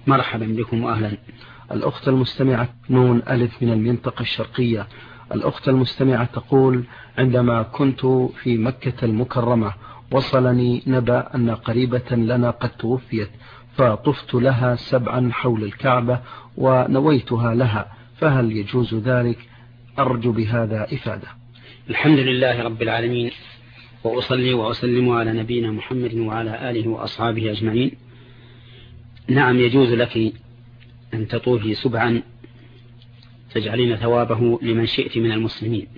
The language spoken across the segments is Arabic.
مرحبا بكم وأهلا. الأخت المستمعة نون ألف من المنطقة الشرقية. الأخت المستمعة تقول: عندما كنت في مكة المكرمة وصلني نبأ أن قريبة لنا قد توفيت، فطفت لها 7 حول الكعبة ونويتها لها، فهل يجوز ذلك؟ أرجو بهذا إفادة. الحمد لله رب العالمين، وأصلي وأسلم على نبينا محمد وعلى آله وأصحابه أجمعين. نعم، يجوز لك أن تطوفي 7 تجعلين ثوابه لمن شئت من المسلمين.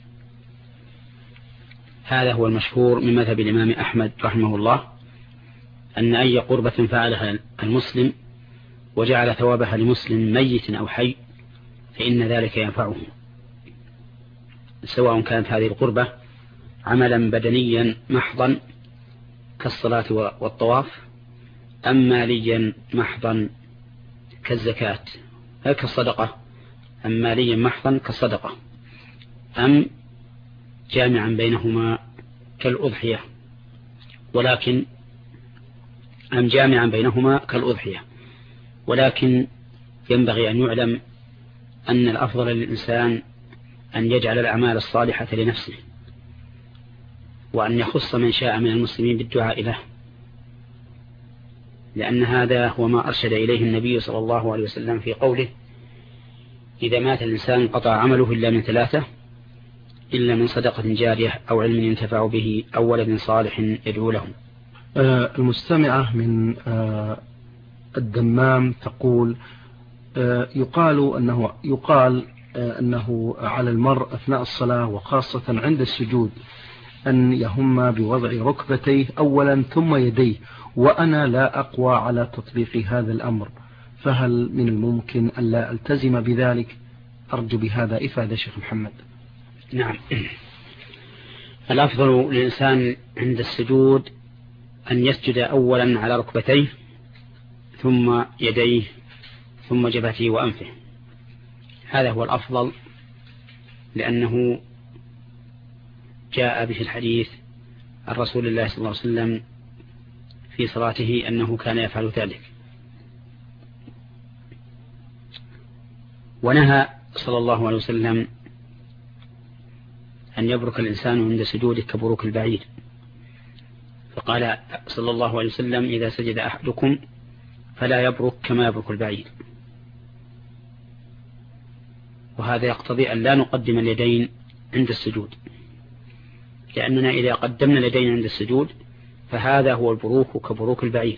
هذا هو المشهور من مذهب الإمام أحمد رحمه الله، أن أي قربة فعلها المسلم وجعل ثوابها لمسلم ميت أو حي فإن ذلك ينفعه، سواء كانت هذه القربة عملا بدنيا محضا كالصلاة والطواف، أم ماليا محضا كالزكاة كالصدقة، أم ماليا محضا كالصدقة، أم جامعا بينهما كالأضحية، ولكن ينبغي أن يعلم أن الأفضل للإنسان أن يجعل الأعمال الصالحة لنفسه، وأن يخص من شاء من المسلمين بالدعاء له، لأن هذا هو ما أرشد إليه النبي صلى الله عليه وسلم في قوله: إذا مات الإنسان قطع عمله إلا من 3، إلا من صدقة جارية أو علم ينتفع به أو ولد صالح يدعو له. المستمعة من الدمام تقول: يقال أنه على المرء أثناء الصلاة وخاصة عند السجود أن يهم بوضع ركبتيه أولا ثم يديه، وأنا لا أقوى على تطبيق هذا الأمر، فهل من الممكن أن لا ألتزم بذلك؟ أرجو بهذا إفادة شيخ محمد. نعم، الأفضل للإنسان عند السجود أن يسجد أولا على ركبتيه ثم يديه ثم جبهته وأنفه، هذا هو الأفضل، لأنه جاء به الحديث عن رسول الله صلى الله عليه وسلم في صلاته أنه كان يفعل ذلك. ونهى صلى الله عليه وسلم أن يبرك الإنسان عند سجوده كبروك البعير، فقال صلى الله عليه وسلم: إذا سجد أحدكم فلا يبرك كما يبرك البعير. وهذا يقتضي أن لا نقدم اليدين عند السجود، لأننا إذا قدمنا اليدين عند السجود فهذا هو البروك كبروك البعير.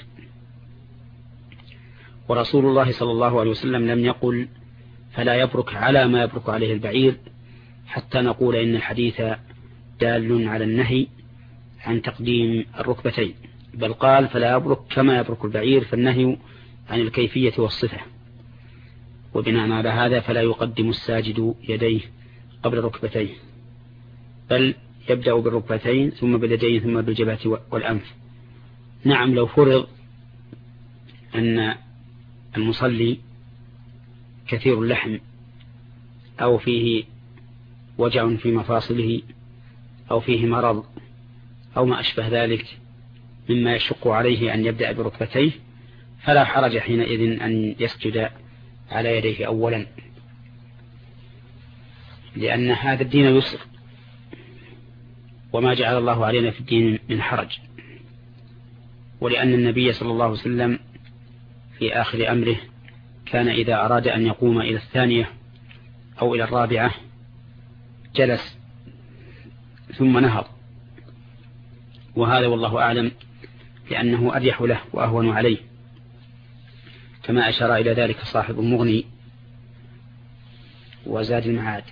ورسول الله صلى الله عليه وسلم لم يقل فلا يبرك على ما يبرك عليه البعير حتى نقول إن الحديث دال على النهي عن تقديم الركبتين، بل قال فلا يبرك كما يبرك البعير، فالنهي عن الكيفية والصفة. وبناء على هذا فلا يقدم الساجد يديه قبل ركبتيه، بل يبدأ بالركبتين ثم باليدين ثم بالجبهة والأنف. نعم، لو فرض أن المصلي كثير اللحم أو فيه وجع في مفاصله أو فيه مرض أو ما أشبه ذلك مما يشق عليه أن يبدأ بركبتيه، فلا حرج حينئذ أن يسجد على يديه أولا، لأن هذا الدين يسر، وما جعل الله علينا في الدين من حرج. ولأن النبي صلى الله عليه وسلم في آخر أمره كان إذا أراد أن يقوم إلى 2 أو إلى 4 جلس ثم نهض، وهذا والله أعلم لأنه أريح له وأهون عليه، كما أشار إلى ذلك صاحب المغني وزاد المعاد.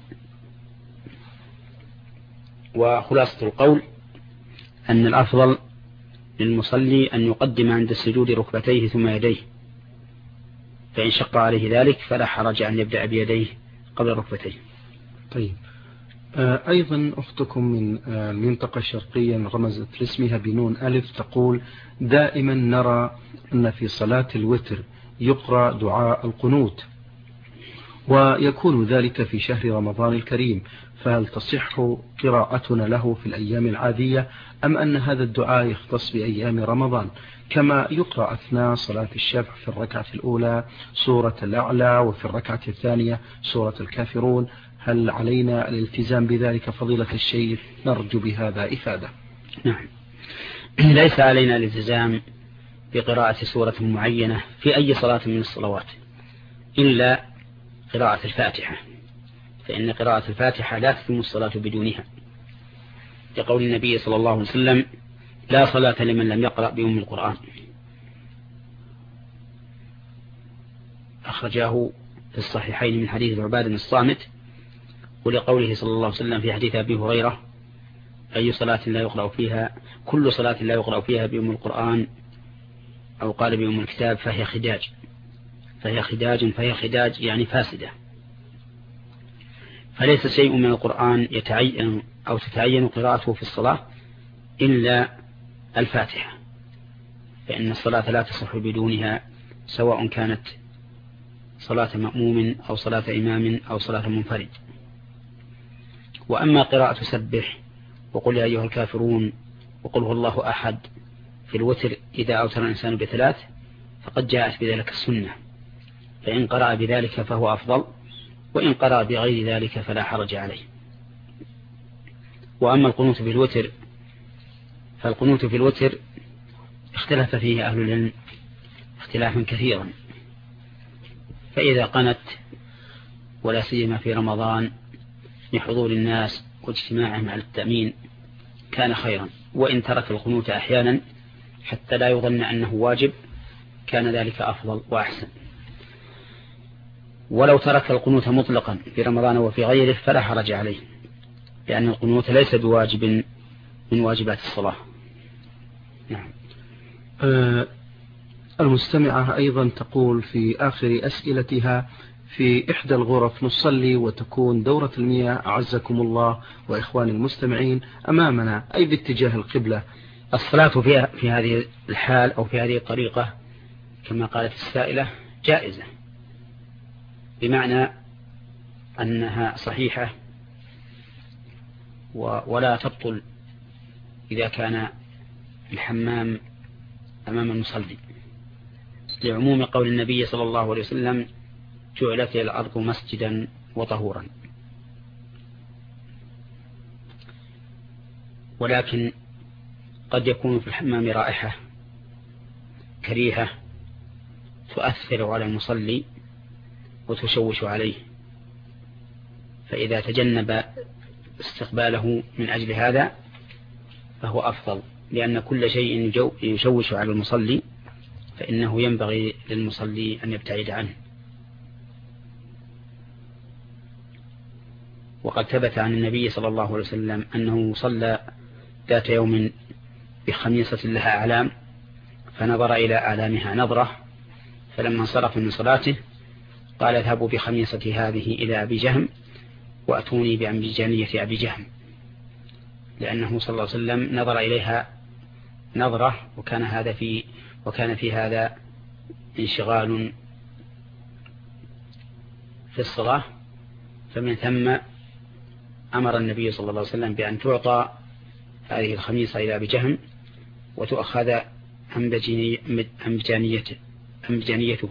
وخلاصة القول أن الأفضل للمصلي أن يقدم عند السجود ركبتيه ثم يديه، فإن شق عليه ذلك فلا حرج أن يبدأ بيديه قبل ركبتيه. طيب، أيضا أختكم من المنطقة الشرقية رمزت لاسمها بنون ألف تقول: دائما نرى أن في صلاة الوتر يقرأ دعاء القنوت، ويكون ذلك في شهر رمضان الكريم، فهل تصح قراءتنا له في الأيام العادية أم أن هذا الدعاء يختص بأيام رمضان؟ كما يقرأ أثناء صلاة الشفع في الركعة الأولى سورة الأعلى وفي الركعة الثانية سورة الكافرون، هل علينا الالتزام بذلك فضيلة الشيخ؟ نرجو بهذا إفادة. نعم، ليس علينا الالتزام بقراءة سورة معينة في أي صلاة من الصلوات إلا قراءة الفاتحة، فإن قراءة الفاتحة لا تتم الصلاة بدونها، لقول النبي صلى الله عليه وسلم: لا صلاة لمن لم يقرأ بأم القرآن، أخرجاه في الصحيحين من حديث عبادة بن الصامت، ولقوله صلى الله عليه وسلم في حديث أبي هريرة: أي صلاة لا يقرأ فيها كل صلاة لا يقرأ فيها بأم القرآن أو قال بأم الكتاب فهي خداج يعني فاسدة. فليس شيء من القرآن يتعين أو تتعين قراءته في الصلاة إلا الفاتحة، فإن الصلاة لا تصح بدونها، سواء كانت صلاة مأموم أو صلاة إمام أو صلاة منفرد. وأما قراءة سبح وقل يا أيها الكافرون وقل هو الله أحد في الوتر إذا أوتر الإنسان ب3 فقد جاءت بذلك السنة، فإن قرأ بذلك فهو أفضل، وإن قرأ بغير ذلك فلا حرج عليه. وأما القنوت في الوتر فالقنوت في الوتر اختلف فيه أهل العلم اختلافا كثيرا، فإذا قنت ولا سيما في رمضان لحضور الناس واجتماعهم على التأمين كان خيرا، وإن ترك القنوت أحيانا حتى لا يظن أنه واجب كان ذلك أفضل وأحسن. ولو ترك القنوت مطلقا في رمضان وفي غيره فلا حرج عليه، لأن القنوت ليس بواجب من واجبات الصلاة. نعم. المستمعة أيضا تقول في آخر أسئلتها: في إحدى الغرف نصلي وتكون دورة المياه أعزكم الله وإخوان المستمعين أمامنا أي باتجاه القبلة، الصلاة في هذه الحال أو في هذه الطريقة كما قالت السائلة جائزة، بمعنى أنها صحيحة ولا تبطل إذا كان الحمام أمام المصلي، لعموم قول النبي صلى الله عليه وسلم: جعلت الأرض مسجدا وطهورا. ولكن قد يكون في الحمام رائحة كريهة تؤثر على المصلي وتشوش عليه، فإذا تجنب استقباله من أجل هذا فهو أفضل، لأن كل شيء يشوش على المصلي فإنه ينبغي للمصلي أن يبتعد عنه. وقد ثبت عن النبي صلى الله عليه وسلم أنه صلى ذات يوم بخميصة لها أعلام، فنظر إلى أعلامها نظرة، فلما انصرف من صلاته قال: اذهبوا بخميصتي هذه إلى أبي جهم وأتوني بأمجانية أبي جهم، لأنه صلى الله عليه وسلم نظر إليها نظرة، وكان في هذا انشغال في الصلاة، فمن ثم أمر النبي صلى الله عليه وسلم بأن تعطى هذه الخميصة إلى أبي جهم وتؤخذ أمجانيته.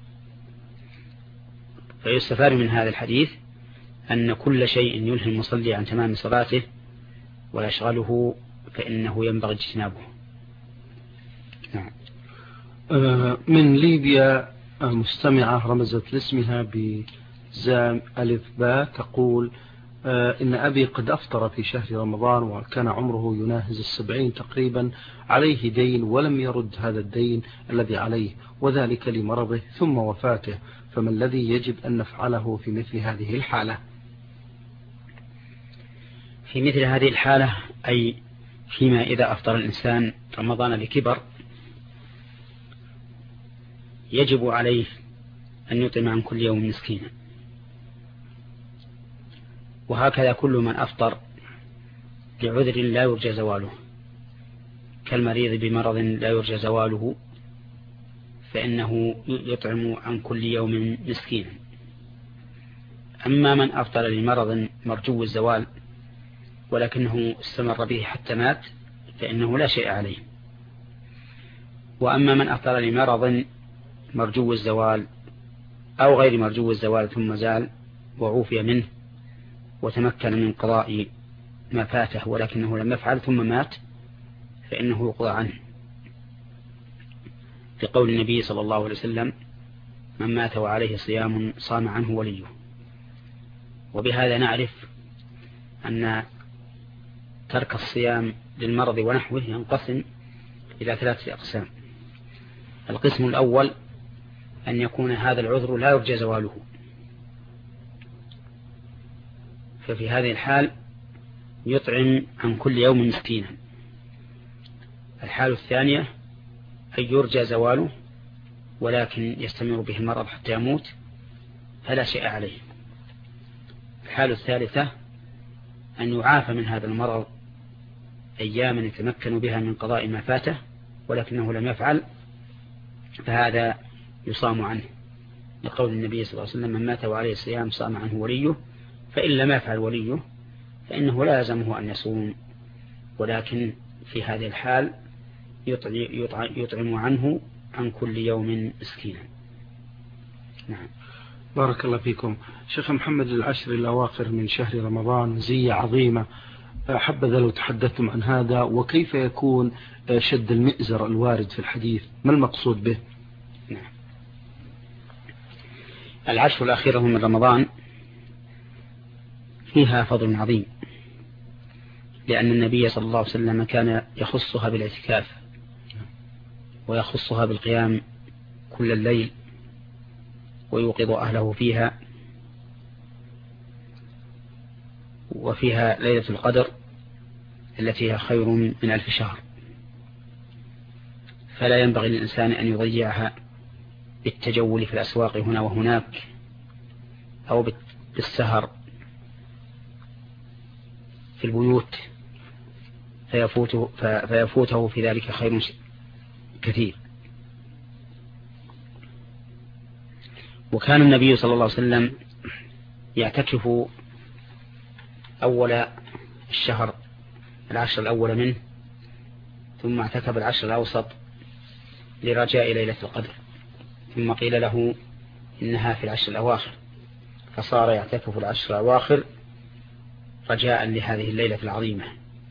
فيستفاد من هذا الحديث أن كل شيء يلهي المصلي عن تمام صلاته ويشغله فإنه ينبغي اجتنابه. نعم. من ليبيا مستمعة رمزت لاسمها بزام ألف باء تقول: إن أبي قد أفطر في شهر رمضان وكان عمره يناهز 70 تقريبا، عليه دين ولم يرد هذا الدين الذي عليه، وذلك لمرضه ثم وفاته، فما الذي يجب أن نفعله في مثل هذه الحالة؟ في مثل هذه الحالة أي فيما إذا أفطر الإنسان رمضان لكبر يجب عليه أن يطعم عن كل يوم مسكينا، وهكذا كل من أفطر لعذر لا يرجى زواله كالمريض بمرض لا يرجى زواله فإنه يطعم عن كل يوم مسكينا. أما من أفطر لمرض مرجو الزوال ولكنه استمر به حتى مات فإنه لا شيء عليه. وأما من أفطر لمرض مرجو الزوال أو غير مرجو الزوال ثم زال وعوفي منه وتمكن من قضاء ما فاته ولكنه لم يفعل ثم مات فإنه يقضى عنه، في قول النبي صلى الله عليه وسلم: من مات وعليه صيام صام عنه وليه. وبهذا نعرف أن ترك الصيام للمرض ونحوه ينقسم إلى 3 أقسام. القسم الأول أن يكون هذا العذر لا يرجى زواله، ففي هذه الحال يطعم عن كل يوم مسكينا. الحال الثانية أن يرجى زواله ولكن يستمر به المرض حتى يموت فلا شيء عليه. الحال الثالثة أن يعافى من هذا المرض أياما يتمكن بها من قضاء ما فاته ولكنه لم يفعل، فهذا يصام عنه، لقول النبي صلى الله عليه وسلم: من مات وعليه صيام صام عنه وليه، فإن لم يفعل وليه فإنه لا يلزمه أن يصوم، ولكن في هذه الحال يطعم عنه عن كل يوم مسكينا. نعم. بارك الله فيكم. شيخ محمد، العشر الأواخر من شهر رمضان مزية عظيمة، حبذا لو تحدثتم عن هذا، وكيف يكون شد المئزر الوارد في الحديث، ما المقصود به؟ نعم. العشر الأخيرة من رمضان فيها فضل عظيم، لأن النبي صلى الله عليه وسلم كان يخصها بالاعتكاف ويخصها بالقيام كل الليل ويوقظ أهله فيها، وفيها ليلة القدر التي هي خير من 1000 شهر، فلا ينبغي للإنسان أن يضيعها بالتجول في الأسواق هنا وهناك أو بالسهر في البيوت فيفوته في ذلك خير كثير. وكان النبي صلى الله عليه وسلم يعتكف أول الشهر 10 الأول منه، ثم اعتكف 10 الأوسط لرجاء ليلة القدر، ثم قيل له إنها في 10 الأواخر، فصار يعتكف 10 الأواخر رجاء لهذه الليلة العظيمة.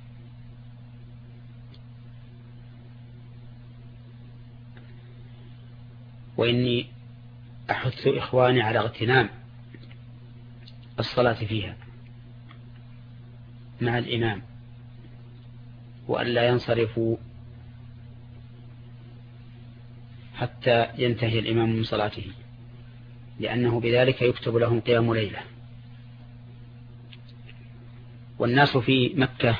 وإني أحث إخواني على اغتنام الصلاة فيها مع الإمام، وأن لا ينصرفوا حتى ينتهي الإمام من صلاته، لأنه بذلك يكتب لهم قيام ليلة. والناس في مكة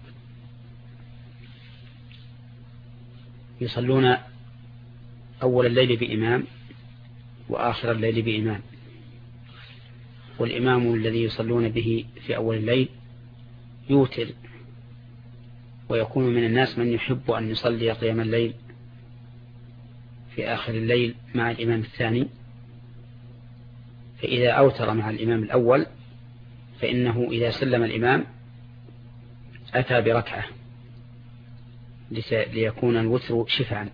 يصلون أول الليل بإمام وآخر الليل بإمام، والإمام الذي يصلون به في أول الليل يوتر، ويكون من الناس من يحب أن يصلي قيام الليل في آخر الليل مع الإمام الثاني، فإذا أوتر مع الإمام الأول فإنه إذا سلم الإمام أتى بركعة ليكون الوتر شفعا،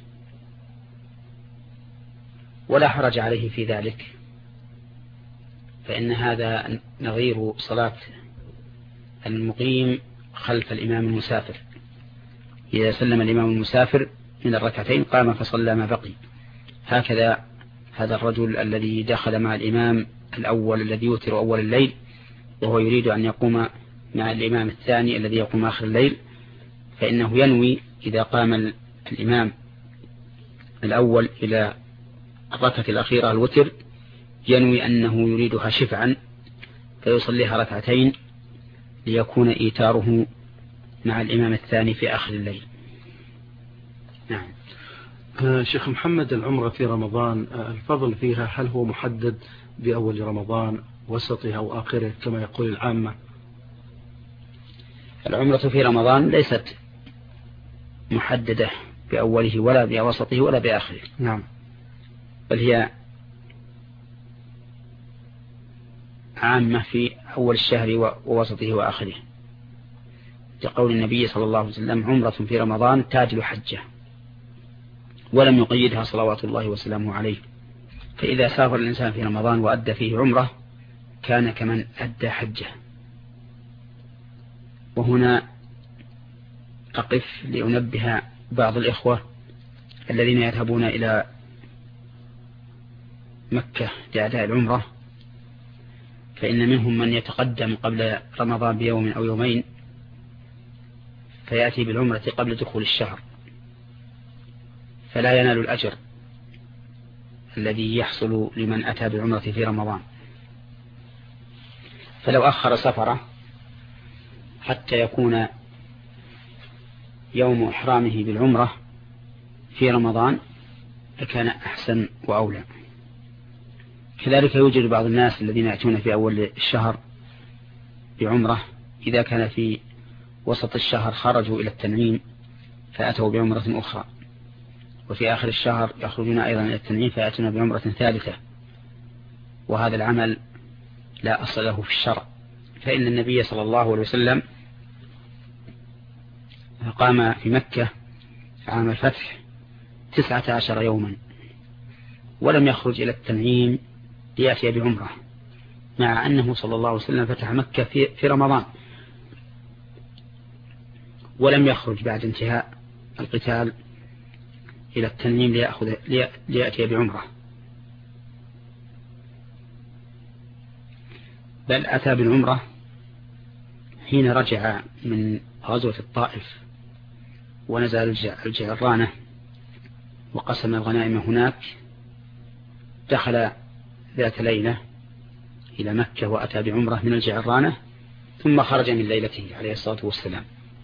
ولا حرج عليه في ذلك، فإن هذا نظير صلاة المقيم خلف الإمام المسافر. إذا سلم الإمام المسافر من الركعتين قام فصلى ما بقي. هكذا هذا الرجل الذي دخل مع الإمام الأول الذي يوتر أول الليل وهو يريد أن يقوم مع الإمام الثاني الذي يقوم آخر الليل، فإنه ينوي إذا قام الإمام الأول إلى الركعة الأخيرة الوتر ينوي أنه يريدها شفعا فيصليها ركعتين ليكون إيتاره مع الإمام الثاني في آخر الليل. نعم. شيخ محمد، العمرة في رمضان الفضل فيها هل هو محدد بأول رمضان وسطها أو آخره كما يقول العامة؟ العمرة في رمضان ليست محددة بأوله ولا بوسطه ولا بآخره. نعم. بل هي عامة في أول الشهر ووسطه وآخره، لقول النبي صلى الله عليه وسلم: عمرة في رمضان تعدل حجة، ولم يقيدها صلوات الله وسلامه عليه. فإذا سافر الإنسان في رمضان وأدى فيه عمرة كان كمن أدى حجة. وهنا أقف لأنبه بعض الإخوة الذين يذهبون إلى مكة لأداء العمرة، فإن منهم من يتقدم قبل رمضان بيوم أو يومين فيأتي بالعمرة قبل دخول الشهر، فلا ينال الأجر الذي يحصل لمن أتى بالعمرة في رمضان. فلو أخر سفره حتى يكون يوم إحرامه بالعمرة في رمضان لكان أحسن وأولى. كذلك يوجد بعض الناس الذين يأتون في أول الشهر بعمرة، إذا كان في وسط الشهر خرجوا إلى التنعيم فأتوا بعمرة أخرى، وفي آخر الشهر يخرجون أيضا إلى التنعيم فيأتون بعمرة ثالثة، وهذا العمل لا أصل له في الشرع. فإن النبي صلى الله عليه وسلم قام في مكة عام الفتح 19 يوما ولم يخرج إلى التنعيم ليأتي بعمرة، مع أنه صلى الله عليه وسلم فتح مكة في رمضان، ولم يخرج بعد انتهاء القتال إلى التنعيم ليأتي بعمرة، بل أتى بالعمرة حين رجع من غزوة الطائف ونزل الجعرانة وقسم الغنائم هناك. دخل ذات ليلة إلى مكة وأتى بعمرة من الجعرانة، ثم خرج من ليلته عليه الصلاة والسلام.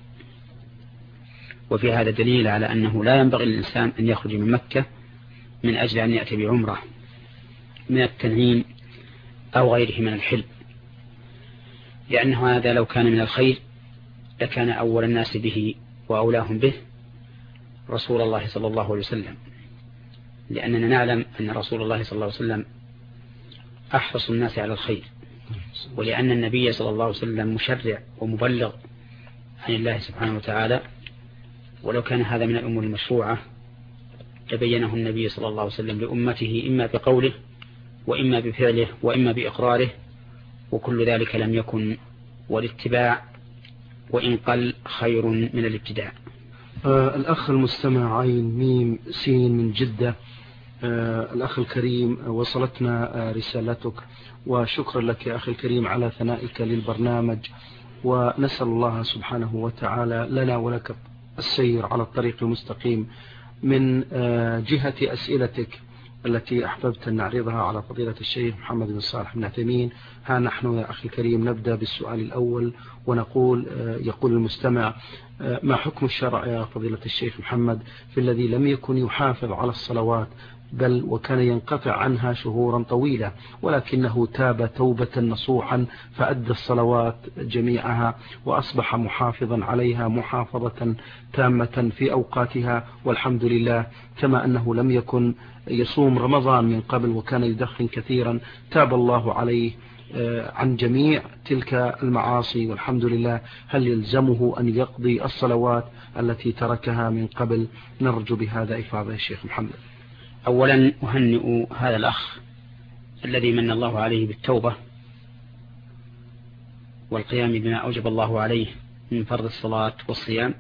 وفي هذا دليل على أنه لا ينبغي للإنسان أن يخرج من مكة من أجل أن يأتي بعمرة من التنعيم أو غيره من الحلم، لأن هذا لو كان من الخير لكان أول الناس به وأولاهم به رسول الله صلى الله عليه وسلم، لأننا نعلم أن رسول الله صلى الله عليه وسلم أحرص الناس على الخير، ولأن النبي صلى الله عليه وسلم مشرع ومبلغ عن الله سبحانه وتعالى، ولو كان هذا من الأمور المشروعة تبينه النبي صلى الله عليه وسلم لأمته إما بقوله وإما بفعله وإما بإقراره، وكل ذلك لم يكن، والاتباع وإن قل خير من الابتداع. الأخ المستمع عين ميم سين من جدة، الأخ الكريم وصلتنا رسالتك، وشكرا لك يا أخي الكريم على ثنائك للبرنامج، ونسأل الله سبحانه وتعالى لنا ولك السير على الطريق المستقيم. من جهة أسئلتك التي أحببت أن نعرضها على فضيلة الشيخ محمد بن صالح بن عثيمين، ها نحن يا أخي الكريم نبدأ بالسؤال الأول ونقول: يقول المستمع: ما حكم الشرع يا فضيلة الشيخ محمد في الذي لم يكن يحافظ على الصلوات، بل وكان ينقطع عنها شهورا طويلة، ولكنه تاب توبة نصوحا فأدى الصلوات جميعها وأصبح محافظا عليها محافظة تامة في أوقاتها والحمد لله، كما أنه لم يكن يصوم رمضان من قبل وكان يدخن كثيرا، تاب الله عليه عن جميع تلك المعاصي والحمد لله، هل يلزمه أن يقضي الصلوات التي تركها من قبل؟ نرجو بهذا إفاضة الشيخ محمد. أولا أهنئ هذا الأخ الذي من الله عليه بالتوبة والقيام بما أوجب الله عليه من فرض الصلاة والصيام،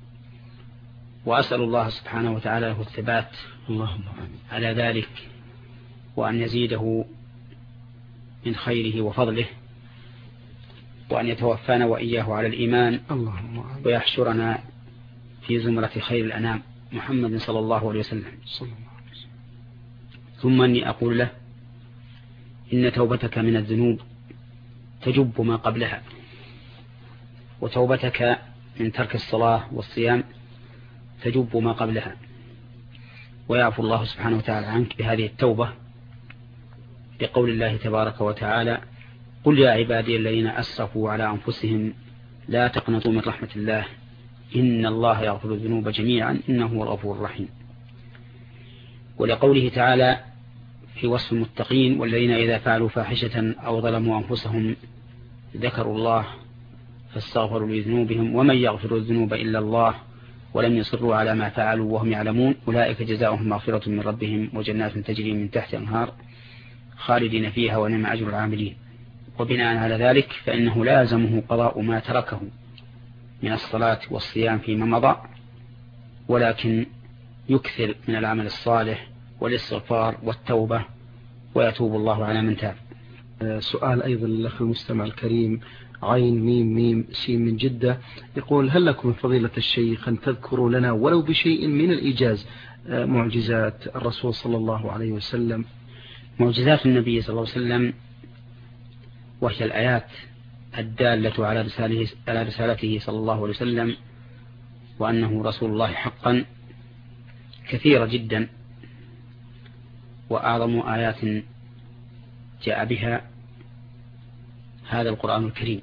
وأسأل الله سبحانه وتعالى له الثبات اللهم على ذلك، وأن يزيده من خيره وفضله، وأن يتوفانا وإياه على الإيمان، ويحشرنا في زمرة خير الأنام محمد صلى الله عليه وسلم. ثم أني أقول له: إن توبتك من الذنوب تجب ما قبلها، وتوبتك من ترك الصلاة والصيام تجب ما قبلها، ويعفو الله سبحانه وتعالى عنك بهذه التوبة، بقول الله تبارك وتعالى: قل يا عبادي الذين أسرفوا على أنفسهم لا تقنطوا من رحمة الله إن الله يغفر الذنوب جميعا إنه هو الغفور الرحيم. ولقوله تعالى في وصف المتقين: والذين إذا فعلوا فاحشة أو ظلموا أنفسهم ذكروا الله فاستغفروا لذنوبهم ومن يغفر الذنوب إلا الله ولم يصروا على ما فعلوا وهم يعلمون أولئك جزاؤهم مغفرة من ربهم وجنات تجري من تحت الأنهار خالدين فيها ونعم أجر العاملين. وبناء على ذلك فإنه لازمه قضاء ما تركه من الصلاة والصيام فيما مضى، ولكن يكثر من العمل الصالح والاستغفار والتوبة ويتوب الله على من تاب. سؤال أيضا للأخ المستمع الكريم عين ميم ميم سين من جدة، يقول: هل لكم من فضيلة الشيخ أن تذكروا لنا ولو بشيء من الإيجاز معجزات الرسول صلى الله عليه وسلم؟ معجزات النبي صلى الله عليه وسلم وهي الآيات الدالة على رسالته صلى الله عليه وسلم وأنه رسول الله حقا كثيرة جدا، وأعظم آيات جاء بها هذا القرآن الكريم،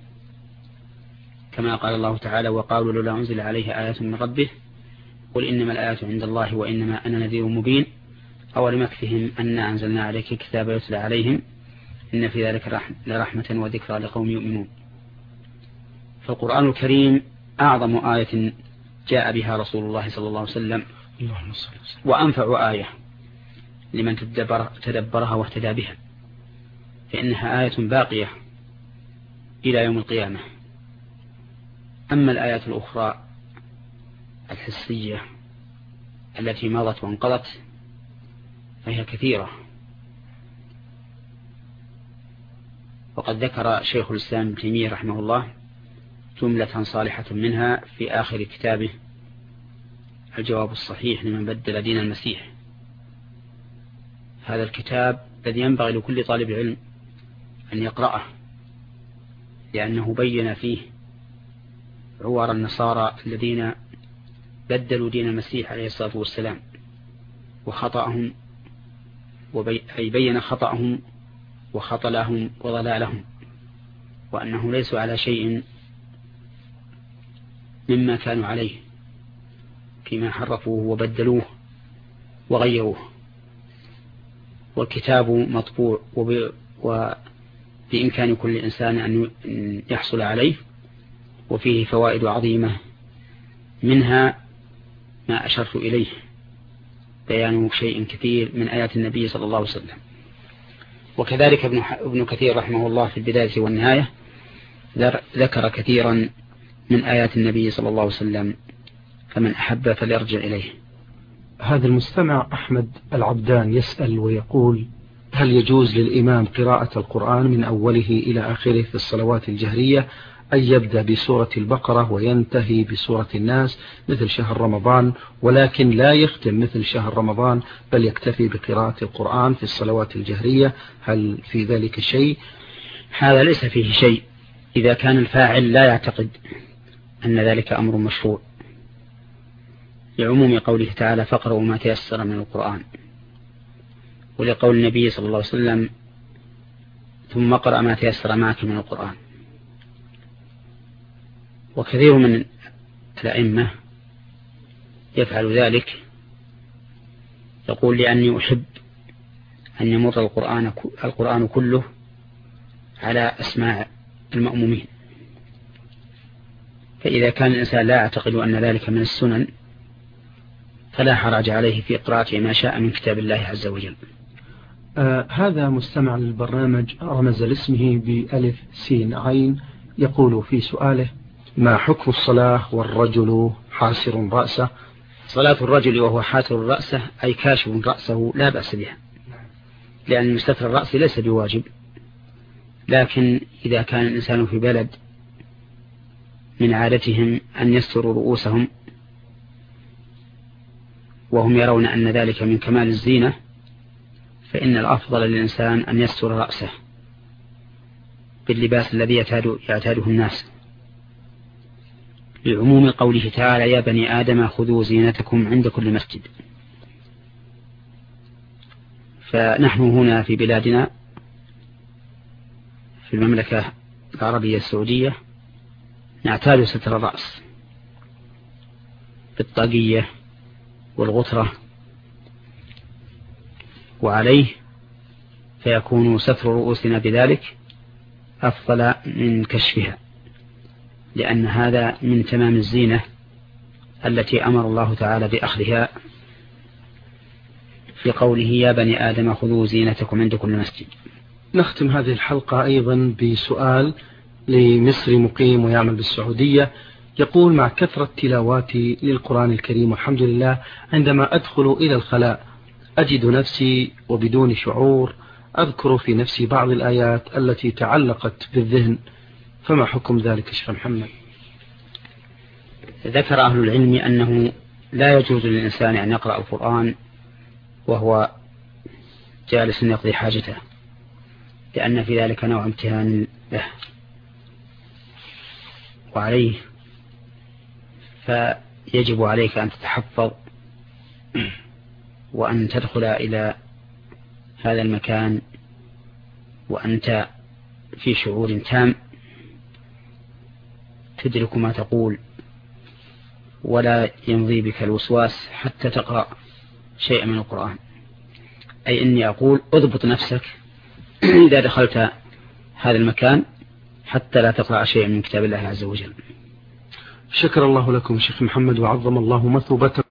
كما قال الله تعالى: وقالوا لولا أنزل عليه آيات من ربه قل إنما الآيات عند الله وإنما أنا نذير مبين أولم يكفهم أنا أنزلنا عليك الكتاب يتلى عليهم إن في ذلك لرحمة وذكرى لقوم يؤمنون. فالقرآن الكريم أعظم آية جاء بها رسول الله صلى الله عليه وسلم، وأنفع آية لمن تدبرها واهتدى بها، فإنها آية باقية إلى يوم القيامة. أما الآيات الأخرى الحسية التي مضت وانقضت فهي كثيرة، وقد ذكر شيخ الإسلام ابن تيمية رحمه الله جملة صالحة منها في آخر كتابه الجواب الصحيح لمن بدل دين المسيح. هذا الكتاب الذي ينبغي لكل طالب علم أن يقرأه، لأنه بين فيه عوار النصارى الذين بدلوا دين المسيح عليه الصلاة والسلام وخطأهم، أي بين خطأهم وخطلهم وضلالهم، وأنه ليسوا على شيء مما كانوا عليه فيما حرفوه وبدلوه وغيروه. والكتاب مطبوع وبإمكان كل إنسان أن يحصل عليه، وفيه فوائد عظيمة، منها ما أشرت إليه بيان شيء كثير من آيات النبي صلى الله عليه وسلم. وكذلك ابن كثير رحمه الله في البداية والنهاية ذكر كثيرا من آيات النبي صلى الله عليه وسلم، فمن أحب فليرجع إليه. هذا المستمع أحمد العبدان يسأل ويقول: هل يجوز للإمام قراءة القرآن من أوله إلى آخره في الصلوات الجهرية، أي يبدأ بسورة البقرة وينتهي بسورة الناس مثل شهر رمضان، ولكن لا يختم مثل شهر رمضان بل يكتفي بقراءة القرآن في الصلوات الجهرية؟ هل في ذلك شيء؟ هذا ليس فيه شيء إذا كان الفاعل لا يعتقد أن ذلك أمر مشروع، لعموم قوله تعالى: فاقرؤوا ما تيسر من القرآن، ولقول النبي صلى الله عليه وسلم: ثم اقرأ ما تيسر معك من القرآن. وكثير من الأئمة يفعل ذلك، يقول: لأني أحب أن يمر القرآن كله على أسماع المأمومين. فإذا كان الإنسان لا يعتقد أن ذلك من السنن فلا حرج عليه في قراءة ما شاء من كتاب الله عز وجل. هذا مستمع للبرنامج رمز لاسمه بألف سين عين، يقول في سؤاله: ما حكم الصلاة والرجل حاسر رأسه؟ صلاة الرجل وهو حاسر رأسه أي كاشف رأسه لا بأس بها، لأن مستتر الرأس ليس بواجب، لكن إذا كان الإنسان في بلد من عادتهم أن يستروا رؤوسهم وهم يرون أن ذلك من كمال الزينة، فإن الأفضل للإنسان أن يستر رأسه باللباس الذي يعتاده الناس، لعموم قوله تعالى: يا بني آدم خذوا زينتكم عند كل مسجد. فنحن هنا في بلادنا في المملكة العربية السعودية نعتاد ستر الرأس بالطاقية والغترة، وعليه فيكون ستر رؤوسنا بذلك أفضل من كشفها، لأن هذا من تمام الزينة التي أمر الله تعالى بأخذها في قوله يا بني آدم خذوا زينتكم عند كل مسجد. نختم هذه الحلقة أيضا بسؤال لمصري مقيم ويعمل بالسعودية، يقول: مع كثرة تلاواتي للقرآن الكريم والحمد لله، عندما أدخل إلى الخلاء أجد نفسي وبدون شعور أذكر في نفسي بعض الآيات التي تعلقت بالذهن، فما حكم ذلك شيخ محمد؟ ذكر أهل العلم أنه لا يجوز للإنسان أن يقرأ القرآن وهو جالس يقضي حاجته، لأن في ذلك نوع امتهان له وعليه، فيجب عليك أن تتحفظ وأن تدخل إلى هذا المكان وأنت في شعور تام تدرك ما تقول، ولا يمضي بك الوسواس حتى تقرأ شيئا من القرآن. أي إني أقول أضبط نفسك إذا دخلت هذا المكان حتى لا تقرأ شيئا من كتاب الله عز وجل. شكر الله لكم شيخ محمد وعظم الله مثوبتكم.